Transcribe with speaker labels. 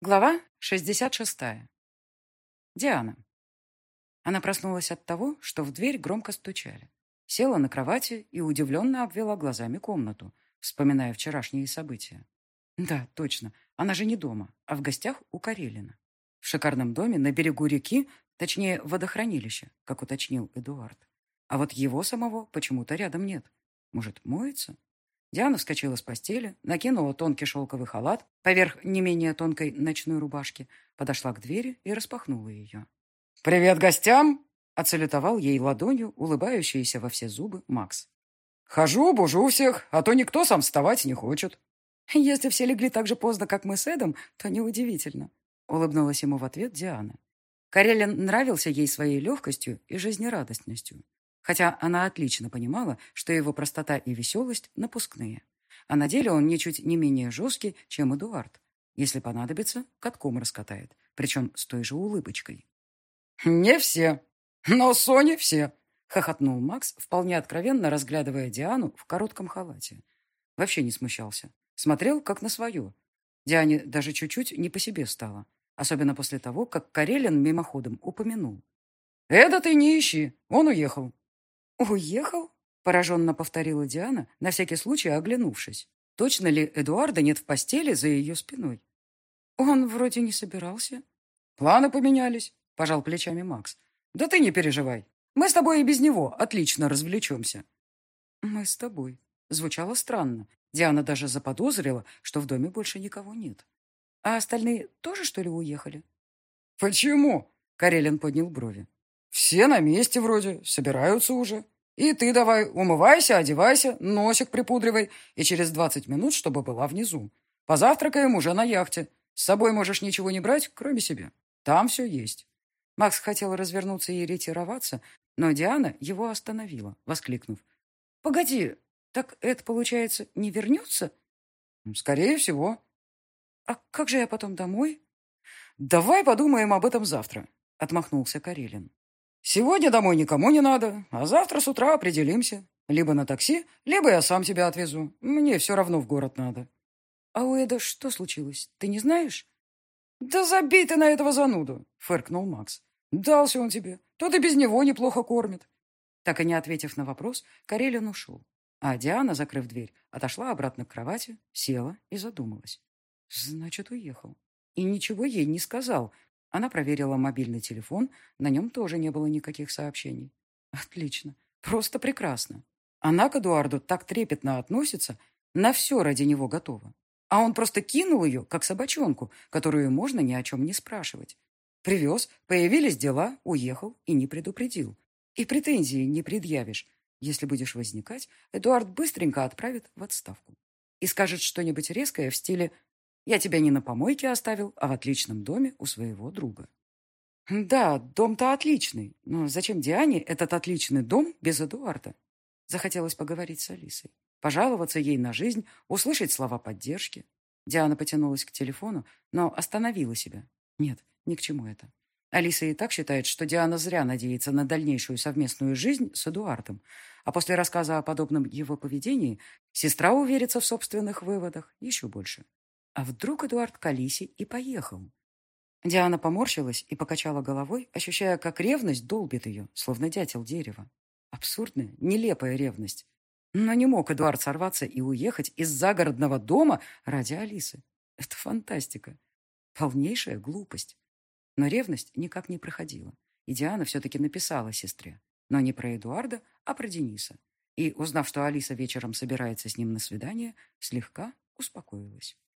Speaker 1: Глава 66. Диана. Она проснулась от того, что в дверь громко стучали. Села на кровати и удивленно обвела глазами комнату, вспоминая вчерашние события. Да, точно, она же не дома, а в гостях у Карелина. В шикарном доме на берегу реки, точнее, водохранилище, как уточнил Эдуард. А вот его самого почему-то рядом нет. Может, моется? Диана вскочила с постели, накинула тонкий шелковый халат поверх не менее тонкой ночной рубашки, подошла к двери и распахнула ее. «Привет гостям!» — отсалютовал ей ладонью улыбающийся во все зубы Макс. «Хожу, бужу всех, а то никто сам вставать не хочет». «Если все легли так же поздно, как мы с Эдом, то неудивительно», — улыбнулась ему в ответ Диана. Карелин нравился ей своей легкостью и жизнерадостностью. Хотя она отлично понимала, что его простота и веселость напускные. А на деле он ничуть не менее жесткий, чем Эдуард. Если понадобится, катком раскатает, причем с той же улыбочкой. «Не все, но Сони все», — хохотнул Макс, вполне откровенно разглядывая Диану в коротком халате. Вообще не смущался. Смотрел, как на свое. Диане даже чуть-чуть не по себе стало. Особенно после того, как Карелин мимоходом упомянул. «Это ты не ищи, он уехал». «Уехал?» — пораженно повторила Диана, на всякий случай оглянувшись. Точно ли Эдуарда нет в постели за ее спиной? «Он вроде не собирался». «Планы поменялись», — пожал плечами Макс. «Да ты не переживай. Мы с тобой и без него отлично развлечемся». «Мы с тобой». Звучало странно. Диана даже заподозрила, что в доме больше никого нет. «А остальные тоже, что ли, уехали?» «Почему?» — Карелин поднял брови. «Все на месте вроде, собираются уже. И ты давай умывайся, одевайся, носик припудривай, и через 20 минут, чтобы была внизу. Позавтракаем уже на яхте. С собой можешь ничего не брать, кроме себя. Там все есть». Макс хотел развернуться и ретироваться, но Диана его остановила, воскликнув. «Погоди, так это, получается, не вернется?» «Скорее всего». «А как же я потом домой?» «Давай подумаем об этом завтра», — отмахнулся Карелин. «Сегодня домой никому не надо, а завтра с утра определимся. Либо на такси, либо я сам тебя отвезу. Мне все равно в город надо». «А у Эда что случилось? Ты не знаешь?» «Да забей ты на этого зануду!» — фыркнул Макс. «Дался он тебе. Тот и без него неплохо кормит». Так и не ответив на вопрос, Карелин ушел. А Диана, закрыв дверь, отошла обратно к кровати, села и задумалась. Значит, уехал. И ничего ей не сказал. Она проверила мобильный телефон, на нем тоже не было никаких сообщений. Отлично. Просто прекрасно. Она к Эдуарду так трепетно относится, на все ради него готова. А он просто кинул ее, как собачонку, которую можно ни о чем не спрашивать. Привез, появились дела, уехал и не предупредил. И претензии не предъявишь. Если будешь возникать, Эдуард быстренько отправит в отставку. И скажет что-нибудь резкое в стиле «Я тебя не на помойке оставил, а в отличном доме у своего друга». Да, дом-то отличный, но зачем Диане этот отличный дом без Эдуарда? Захотелось поговорить с Алисой, пожаловаться ей на жизнь, услышать слова поддержки. Диана потянулась к телефону, но остановила себя. Нет, ни к чему это. Алиса и так считает, что Диана зря надеется на дальнейшую совместную жизнь с Эдуардом, а после рассказа о подобном его поведении сестра уверится в собственных выводах еще больше. А вдруг Эдуард к Алисе и поехал? Диана поморщилась и покачала головой, ощущая, как ревность долбит ее, словно дятел дерева. Абсурдная, нелепая ревность. Но не мог Эдуард сорваться и уехать из загородного дома ради Алисы. Это фантастика. Полнейшая глупость. Но ревность никак не проходила. И Диана все-таки написала сестре. Но не про Эдуарда, а про Дениса. И, узнав, что Алиса вечером собирается с ним на свидание, слегка успокоилась.